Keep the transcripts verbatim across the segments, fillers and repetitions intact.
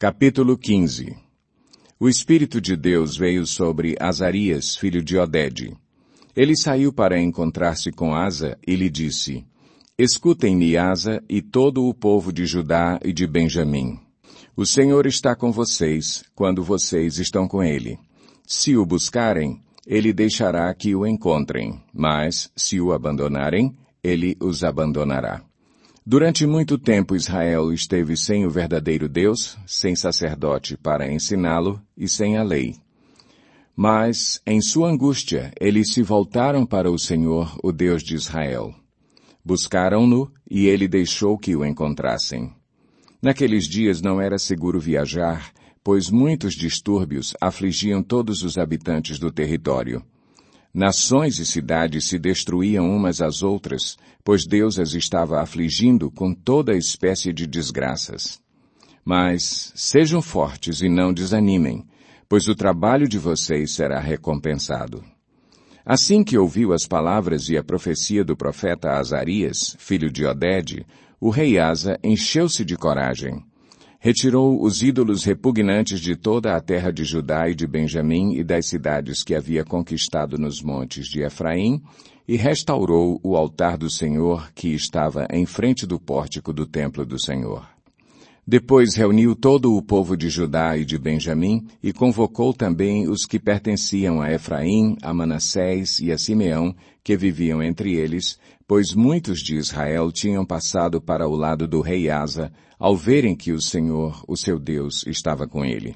Capítulo quinze. O Espírito de Deus veio sobre Azarias, filho de Odede. Ele saiu para encontrar-se com Asa e lhe disse: Escutem-me, Asa, e todo o povo de Judá e de Benjamim. O Senhor está com vocês, quando vocês estão com ele. Se o buscarem, ele deixará que o encontrem, mas, se o abandonarem, ele os abandonará. Durante muito tempo Israel esteve sem o verdadeiro Deus, sem sacerdote para ensiná-lo e sem a lei. Mas, em sua angústia, eles se voltaram para o Senhor, o Deus de Israel. Buscaram-no e ele deixou que o encontrassem. Naqueles dias não era seguro viajar, pois muitos distúrbios afligiam todos os habitantes do território. Nações e cidades se destruíam umas às outras, pois Deus as estava afligindo com toda espécie de desgraças. Mas sejam fortes e não desanimem, pois o trabalho de vocês será recompensado. Assim que ouviu as palavras e a profecia do profeta Azarias, filho de Odede, o rei Asa encheu-se de coragem. Retirou os ídolos repugnantes de toda a terra de Judá e de Benjamim e das cidades que havia conquistado nos montes de Efraim, e restaurou o altar do Senhor que estava em frente do pórtico do templo do Senhor. Depois reuniu todo o povo de Judá e de Benjamim e convocou também os que pertenciam a Efraim, a Manassés e a Simeão, que viviam entre eles, pois muitos de Israel tinham passado para o lado do rei Asa, ao verem que o Senhor, o seu Deus, estava com ele.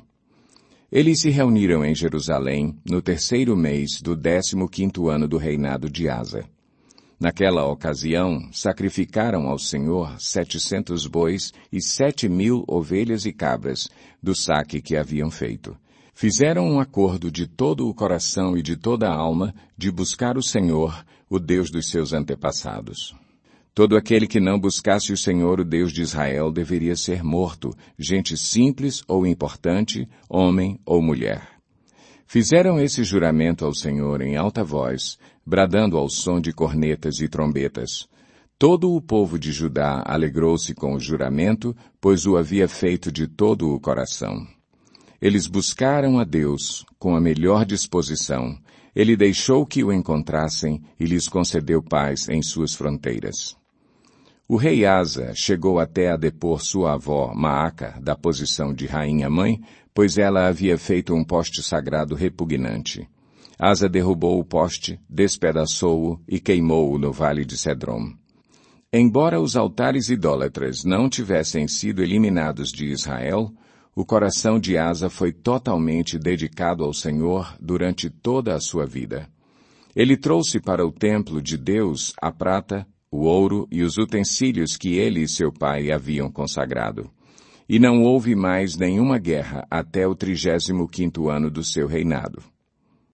Eles se reuniram em Jerusalém no terceiro mês do décimo quinto ano do reinado de Asa. Naquela ocasião, sacrificaram ao Senhor setecentos bois e sete mil ovelhas e cabras do saque que haviam feito. Fizeram um acordo de todo o coração e de toda a alma de buscar o Senhor, o Deus dos seus antepassados. Todo aquele que não buscasse o Senhor, o Deus de Israel, deveria ser morto, gente simples ou importante, homem ou mulher. Fizeram esse juramento ao Senhor em alta voz, bradando ao som de cornetas e trombetas. Todo o povo de Judá alegrou-se com o juramento, pois o havia feito de todo o coração. Eles buscaram a Deus com a melhor disposição. Ele deixou que o encontrassem e lhes concedeu paz em suas fronteiras. O rei Asa chegou até a depor sua avó, Maaca, da posição de rainha-mãe, pois ela havia feito um poste sagrado repugnante. Asa derrubou o poste, despedaçou-o e queimou-o no vale de Cedrom. Embora os altares idólatras não tivessem sido eliminados de Israel, o coração de Asa foi totalmente dedicado ao Senhor durante toda a sua vida. Ele trouxe para o templo de Deus a prata, o ouro e os utensílios que ele e seu pai haviam consagrado. E não houve mais nenhuma guerra até o trigésimo quinto ano do seu reinado.